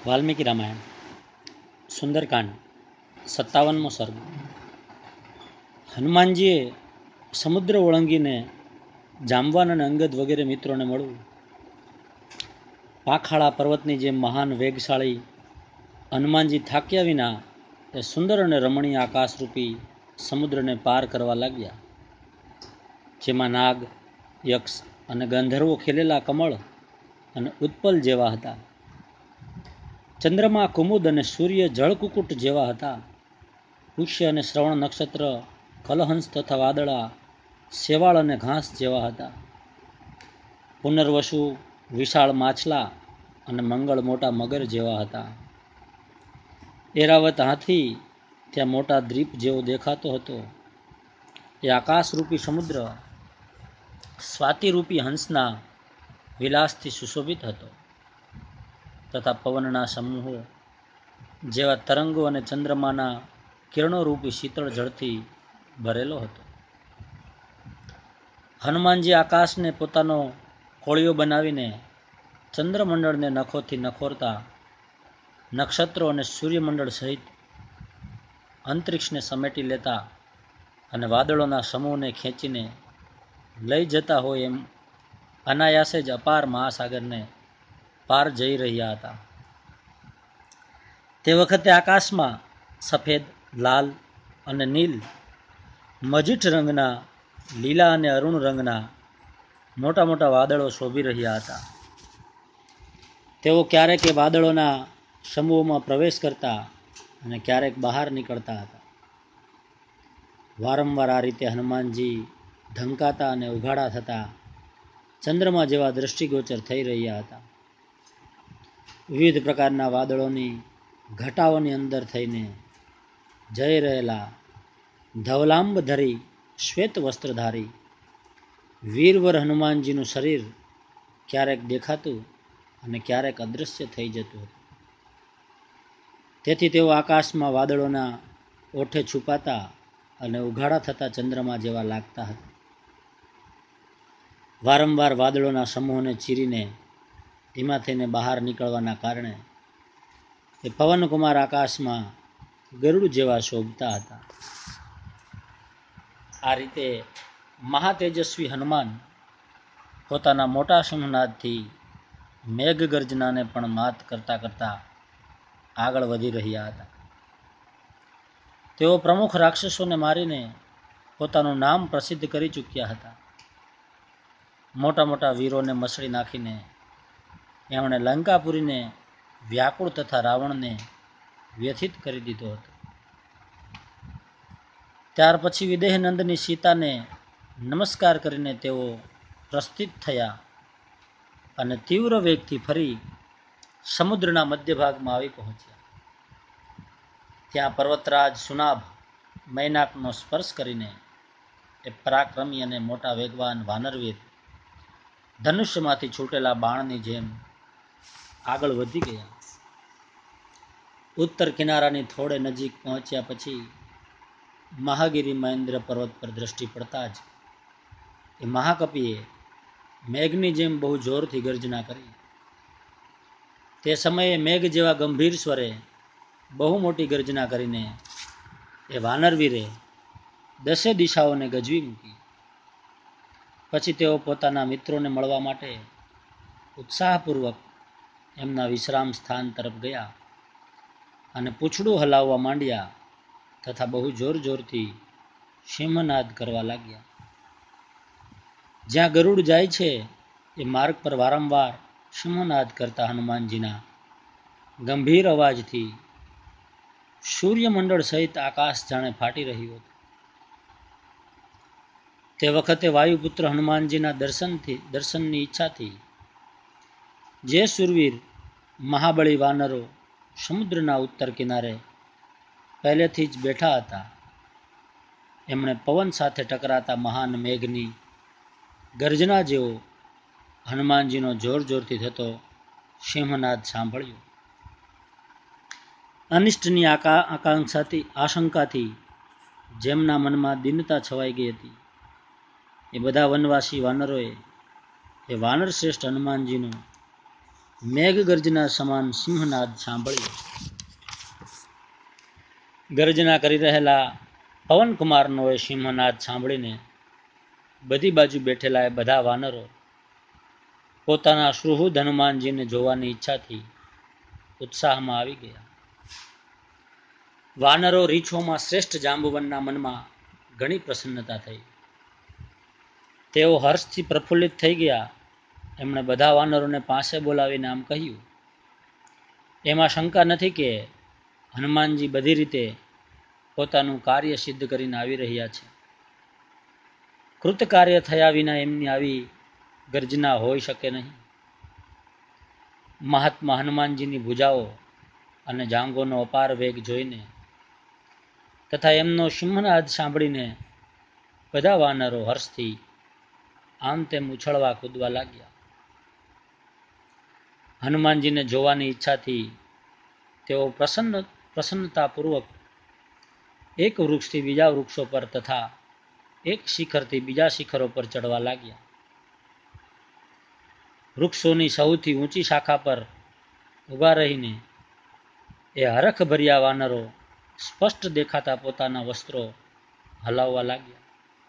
વાલ્મીકી રામાયણ સુંદરકાંડ 57મો સર્ગ. હનુમાનજીએ સમુદ્ર ઓળંગીને જામવાન અને અંગદ વગેરે મિત્રોને મળવું. પાખાળા પર્વતની જેમ મહાન વેગશાળી હનુમાનજી થાક્યા વિના એ સુંદર અને રમણીય આકાશરૂપી સમુદ્રને પાર કરવા લાગ્યા, જેમાં નાગ, યક્ષ અને ગંધર્વો ખીલેલા કમળ અને ઉત્પલ જેવા હતા. ચંદ્રમા કુમુદ અને સૂર્ય જળકુકુટ જેવા હતા. પુષ્ય અને શ્રવણ નક્ષત્ર, કલહંસ તથા વાદળા, શેવાળ અને ઘાસ જેવા હતા. પુનર્વસુ વિશાળ માછલા અને મંગળ મોટા મગર જેવા હતા. એરાવત હાથી ત્યાં મોટા દ્વીપ જેવો દેખાતો હતો. એ આકાશરૂપી સમુદ્ર સ્વાતિરૂપી હંસના વિલાસથી સુશોભિત હતો, તથા પવનના સમૂહો જેવા તરંગો અને ચંદ્રમાના કિરણોરૂપી શીતળ જળથી ભરેલો હતો. હનુમાનજી આકાશને પોતાનો કોળિયો બનાવીને ચંદ્રમંડળને નખોથી નખોરતા, નક્ષત્રો અને સૂર્યમંડળ સહિત અંતરિક્ષને સમેટી લેતા અને વાદળોના સમૂહને ખેંચીને લઈ જતા હોય એમ અનાયાસે જ અપાર મહાસાગરને પાર જઈ રહ્યા હતા. તે વખતે આકાશમાં સફેદ, લાલ અને નીલ, મજીઠ રંગના, લીલા અને અરુણ રંગના મોટા મોટા વાદળો શોભી રહ્યા હતા. તેઓ ક્યારેક એ વાદળોના સમૂહોમાં પ્રવેશ કરતા અને ક્યારેક બહાર નીકળતા હતા. વારંવાર આ રીતે હનુમાનજી ઢંકાતા અને ઉઘાડા થતા ચંદ્રમા જેવા દ્રષ્ટિગોચર થઈ રહ્યા હતા. વિવિધ પ્રકારના વાદળોની ઘટાઓની અંદર થઈને જઈ રહેલા ધવલાંબધરી શ્વેત વસ્ત્રધારી વીરવર હનુમાનજીનું શરીર ક્યારેક દેખાતું અને ક્યારેક અદૃશ્ય થઈ જતું હતું. તેથી તેઓ આકાશમાં વાદળોના ઓઠે છુપાતા અને ઉઘાડા થતા ચંદ્રમા જેવા લાગતા હતા. વારંવાર વાદળોના સમૂહને ચીરીને ધીમા થઈને બહાર નીકળવાના કારણે એ પવનકુમાર આકાશમાં ગરુડ જેવા શોભતા હતા. આ રીતે મહાતેજસ્વી હનુમાન પોતાના મોટા સિંહનાદથી મેઘગર્જનાને પણ માત કરતા કરતા આગળ વધી રહ્યા હતા. તેઓ પ્રમુખ રાક્ષસોને મારીને પોતાનું નામ પ્રસિદ્ધ કરી ચૂક્યા હતા. મોટા મોટા વીરોને મસળી નાખીને એમણે લંકાપુરીને વ્યાકુળ તથા રાવણને વ્યથિત કરી દીધો હતો. ત્યાર પછી વિદેહનંદની સીતાને નમસ્કાર કરીને તેઓ પ્રસ્થિત થયા અને તીવ્ર વેગથી ફરી સમુદ્રના મધ્યભાગમાં આવી પહોંચ્યા. ત્યાં પર્વતરાજ સુનાભ મૈનાકનો સ્પર્શ કરીને એ પરાક્રમી અને મોટા વેગવાન વાનરવીર ધનુષ્યમાંથી છૂટેલા બાણની જેમ આગળ વધી ગયા. ઉત્તર કિનારાની થોડે નજીક પહોંચ્યા પછી મહાગિરી મહેન્દ્ર પર્વત પર દ્રષ્ટિ પડતા જ એ મહાકપિએ મેઘની જેમ બહુ જોરથી ગર્જના કરી. તે સમયે મેઘ જેવા ગંભીર સ્વરે બહુ મોટી ગર્જના કરીને એ વાનરવીરે 10 દિશાઓને ગજવી મૂકી. પછી તેઓ પોતાના મિત્રોને મળવા માટે ઉત્સાહપૂર્વક એમના વિશ્રામ સ્થાન તરફ ગયા અને પૂંછડું હલાવવા માંડ્યા તથા બહુ જોર જોરથી સિંહનાદ કરવા લાગ્યા. જ્યાં ગરુડ જાય છે એ માર્ગ પર વારંવાર સિંહનાદ કરતા હનુમાનજીના ગંભીર અવાજથી સૂર્યમંડળ સહિત આકાશ જાણે ફાટી રહ્યું હતું. તે વખતે વાયુપુત્ર હનુમાનજીના દર્શનની ઈચ્છાથી જે શૂરવીર મહાબળી વાનરો સમુદ્રના ઉત્તર કિનારે પહેલેથી જ બેઠા હતા, એમણે પવન સાથે ટકરાતા મહાન મેઘની ગર્જના જેવો હનુમાનજીનો જોર જોરથી થતો સિંહનાદ સાંભળ્યો. અનિષ્ટની આશંકાથી જેમના મનમાં દીનતા છવાઈ ગઈ હતી, એ બધા વનવાસી વાનરોએ એ વાનર શ્રેષ્ઠ હનુમાનજીનું મેઘ ગર્જના સમાન સિંહનાદ સાંભળ્યો. ગર્જના કરી રહેલા પવનકુમારનો એ સિંહનાદ સાંભળીને બધી બાજુ બેઠેલા એ બધા વાનરો પોતાના સુહૃદ હનુમાનજીને જોવાની ઈચ્છાથી ઉત્સાહમાં આવી ગયા. વાનરો રીછોમાં શ્રેષ્ઠ જાંબુવનના મનમાં ઘણી પ્રસન્નતા થઈ. તેઓ હર્ષથી પ્રફુલ્લિત થઈ ગયા. એમણે બધા વાનરોને પાસે બોલાવીને આમ કહ્યું, એમાં શંકા નથી કે હનુમાનજી બધી રીતે પોતાનું કાર્ય સિદ્ધ કરીને આવી રહ્યા છે. કૃતકાર્ય થયા વિના એમની આવી ગર્જના હોઈ શકે નહીં. મહાત્મા હનુમાનજીની ભુજાઓ અને જાંગોનો અપાર વેગ જોઈને તથા એમનો સિંહનાદ સાંભળીને બધા વાનરો હર્ષથી આમ તેમ ઉછળવા કૂદવા લાગ્યા. હનુમાનજીને જોવાની ઈચ્છાથી તેઓ પ્રસન્નતાપૂર્વક એક વૃક્ષથી બીજા વૃક્ષો પર તથા એક શિખરથી બીજા શિખરો પર ચડવા લાગ્યા. વૃક્ષોની સૌથી ઊંચી શાખા પર ઊભા રહીને એ હરખભર્યા વાનરો સ્પષ્ટ દેખાતા પોતાના વસ્ત્રો હલાવવા લાગ્યા.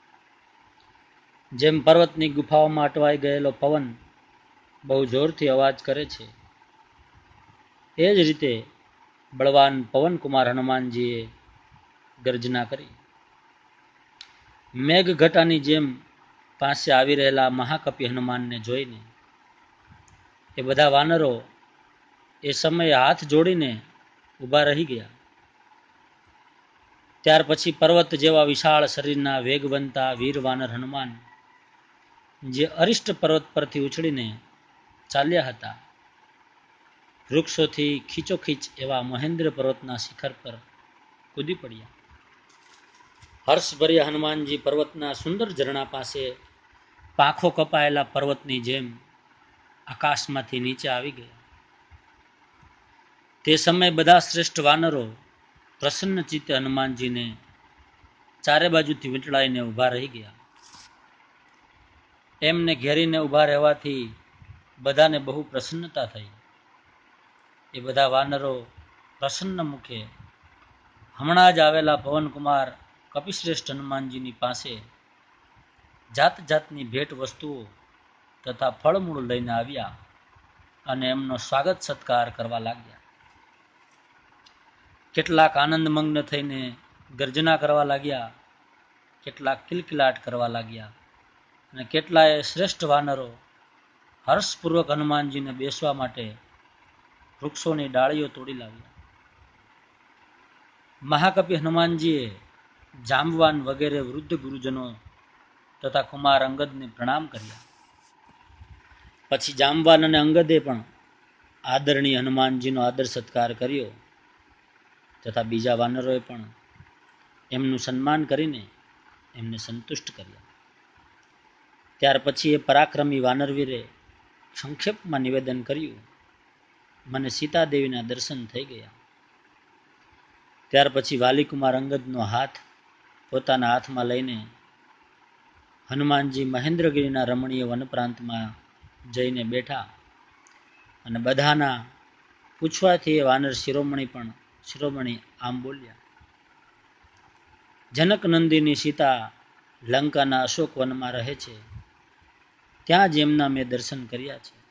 જેમ પર્વતની ગુફાઓમાં અટવાઈ ગયેલો પવન બહુ જોરથી અવાજ કરે છે, એ જ રીતે બળવાન પવનકુમાર હનુમાનજીએ ગર્જના કરી. મેઘઘટાની જેમ પાસે આવી રહેલા મહાકપિ હનુમાનને જોઈને એ બધા વાનરો એ સમયે હાથ જોડીને ઊભા રહી ગયા. ત્યાર પછી પર્વત જેવા વિશાળ શરીરના વેગવંતા વીર વાનર હનુમાન જે અરિષ્ટ પર્વત પરથી ઉછળીને ચાલ્યા હતા, વૃક્ષોથી ખીચોખીચ એવા મહેન્દ્ર પર્વતના શિખર પર કૂદી પડ્યા. હર્ષભર્યા હનુમાનજી પર્વતના સુંદર ઝરણા પાસે પાંખો કપાયેલા પર્વતની જેમ આકાશમાંથી નીચે આવી ગયા. તે સમયે બધા શ્રેષ્ઠ વાનરો પ્રસન્ન ચિત્તે હનુમાનજીને ચારે બાજુથી વીંટળાઈને ઊભા રહી ગયા. એમને ઘેરીને ઊભા રહેવાથી બધાને બહુ પ્રસન્નતા થઈ. એ બધા વાનરો પ્રસન્ન મુખે હમણાં જ આવેલા પવનકુમાર કપિશ્રેષ્ઠ હનુમાનજીની પાસે જાત જાતની ભેટ વસ્તુઓ તથા ફળમૂળ લઈને આવ્યા અને એમનો સ્વાગત સત્કાર કરવા લાગ્યા. કેટલાક આનંદમગ્ન થઈને ગર્જના કરવા લાગ્યા, કેટલાક કિલકિલાટ કરવા લાગ્યા અને કેટલાય શ્રેષ્ઠ વાનરો હર્ષપૂર્વક હનુમાનજીને બેસવા માટે વૃક્ષોની ડાળીઓ તોડી લાવ્યા. મહાકપિ હનુમાનજીએ જાંબવાન વગેરે વૃદ્ધ ગુરુજનો તથા કુમાર અંગદને પ્રણામ કર્યા. પછી જાંબવાન અને અંગદે પણ આદરણીય હનુમાનજીનો આદર સત્કાર કર્યો તથા બીજા વાનરોએ પણ એમનું સન્માન કરીને એમને સંતુષ્ટ કર્યા. ત્યાર પછી એ પરાક્રમી વાનરવીરે સંક્ષેપમાં નિવેદન કર્યું, મને સીતાદેવીના દર્શન થઈ ગયા. ત્યાર પછી વાલીકુમાર અંગદનો હાથ પોતાના હાથમાં લઈને હનુમાનજી મહેન્દ્રગીરીના રમણીય વનપ્રાંતમાં જઈને બેઠા અને બધાના પૂછવાથી એ વાનર શિરોમણી આમ બોલ્યા, જનક નંદિની સીતા લંકાના અશોક વનમાં રહે છે, ત્યાં જ એમના મેં દર્શન કર્યા છે.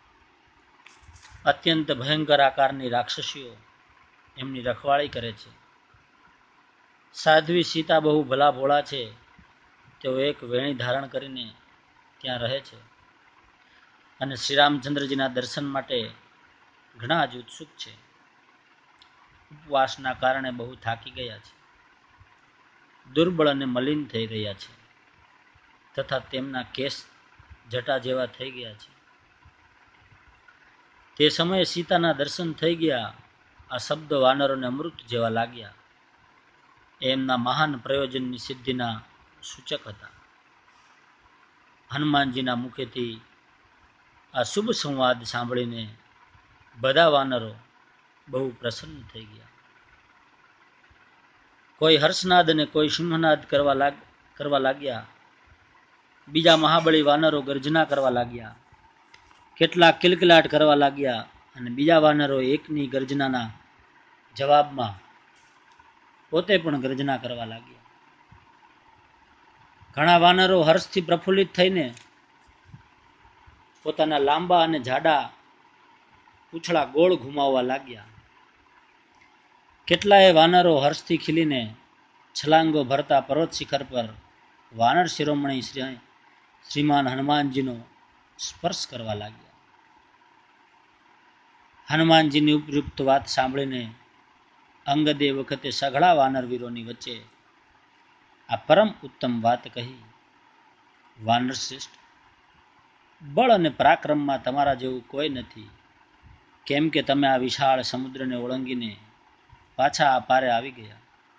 અત્યંત ભયંકર આકારની રાક્ષસીઓ એમની રખવાળી કરે છે. સાધ્વી સીતા બહુ ભલા ભોળા છે, તેઓ એક વેણી ધારણ કરીને ત્યાં રહે છે અને શ્રીરામચંદ્રજીના દર્શન માટે ઘણા જ ઉત્સુક છે. ઉપવાસના કારણે બહુ થાકી ગયા છે, દુર્બળ અને મલિન થઈ રહ્યા છે તથા તેમના કેસ જટા જેવા થઈ ગયા છે. તે સમયે સીતાના દર્શન થઈ ગયા. આ શબ્દ વાનરોને અમૃત જેવા લાગ્યા. એમના મહાન પ્રયોજનની સિદ્ધિના સૂચક હતા. હનુમાનજીના મુખેથી આ શુભ સંવાદ સાંભળીને બધા વાનરો બહુ પ્રસન્ન થઈ ગયા. કોઈ હર્ષનાદ અને કોઈ સિંહનાદ કરવા લાગ્યા. બીજા મહાબળી વાનરો ગર્જના કરવા લાગ્યા. કેટલાક કિલકિલાટ કરવા લાગ્યા અને બીજા વાનરો એકની ગર્જનાના જવાબમાં પોતે પણ ગર્જના કરવા લાગ્યા. ઘણા વાનરો હર્ષથી પ્રફુલ્લિત થઈને પોતાના લાંબા અને જાડા પૂંછડા ગોળ ઘુમાવવા લાગ્યા. કેટલાય વાનરો હર્ષથી ખીલીને છલાંગો ભરતા પર્વત શિખર પર વાનર શિરોમણી શ્રીમાન હનુમાનજીનો સ્પર્શ કરવા લાગ્યા. હનુમાનજીની ઉપયુક્ત વાત સાંભળીને અંગદે વખતે સઘળા વાનરવીરોની વચ્ચે આ પરમ ઉત્તમ વાત કહી, વાનર શ્રેષ્ઠ, બળ અને પરાક્રમમાં તમારા જેવું કોઈ નથી, કેમ કે તમે આ વિશાળ સમુદ્રને ઓળંગીને પાછા આ પારે આવી ગયા.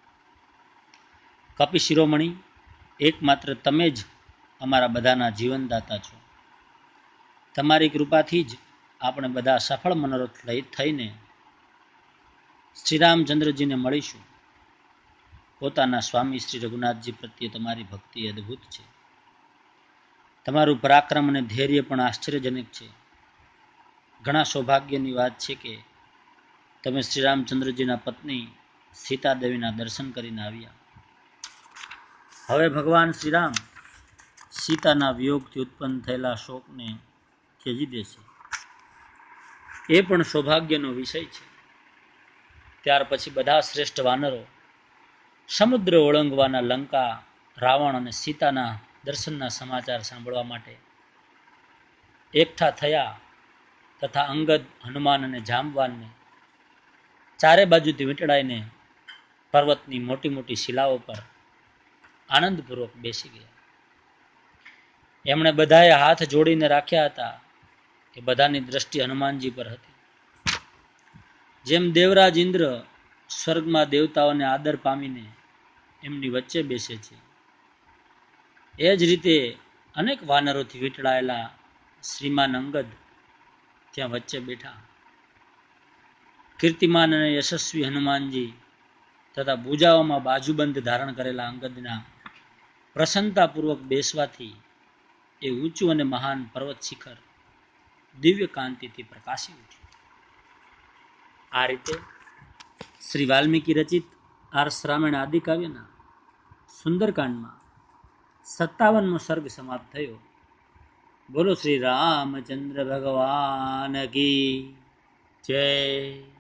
કપિ શિરોમણી, એકમાત્ર તમે જ અમારા બધાના જીવનદાતા છો. તમારી કૃપાથી જ આપણે બધા સફળ મનોરથ થઈને શ્રીરામચંદ્રજીને મળીશું. પોતાના સ્વામી શ્રી રઘુનાથજી પ્રત્યે તમારી ભક્તિ અદ્ભુત છે. તમારું પરાક્રમ અને ધૈર્ય પણ આશ્ચર્યજનક છે. ઘણા સૌભાગ્યની વાત છે કે તમે શ્રીરામચંદ્રજીના પત્ની સીતાદેવીના દર્શન કરીને આવ્યા. હવે ભગવાન શ્રીરામ સીતાના વિયોગથી ઉત્પન્ન થયેલા શોકને ત્યજી દેશે, એ પણ સૌભાગ્યનો વિષય છે. ત્યાર પછી બધા શ્રેષ્ઠ વાનરો સમુદ્ર ઓળંગવાના લંકા, રાવણ અને સીતાના દર્શનના સમાચાર સાંભળવા માટે એકઠા થયા તથા અંગદ, હનુમાન અને જામવાનને ચારે બાજુથી વીંટળાઈને પર્વતની મોટી મોટી શિલાઓ પર આનંદપૂર્વક બેસી ગયા. એમણે બધાએ હાથ જોડીને રાખ્યા હતા એ બધાની દ્રષ્ટિ હનુમાનજી પર હતી. જેમ દેવરાજ ઇન્દ્ર સ્વર્ગમાં દેવતાઓને આદર પામીને એમની વચ્ચે બેસે છે, એ જ રીતે અનેક વાનરોથી વીંટળાયેલા શ્રીમાન અંગદ ત્યાં વચ્ચે બેઠા. કીર્તિમાન અને યશસ્વી હનુમાનજી તથા ભુજાઓમાં બાજુબંધ ધારણ કરેલા અંગદના પ્રસન્નતાપૂર્વક બેસવાથી એ ઊંચું અને મહાન પર્વત શિખર દિવ્ય કાંતિથી પ્રકાશી ઉઠ્યું. આ રીતે શ્રી વાલ્મીકી રચિત આર્ષ રામાયણ આદિ કાવ્યના સુંદરકાંડમાં 57મો સર્ગ સમાપ્ત થયો. બોલો શ્રી રામચંદ્ર ભગવાન કી જય.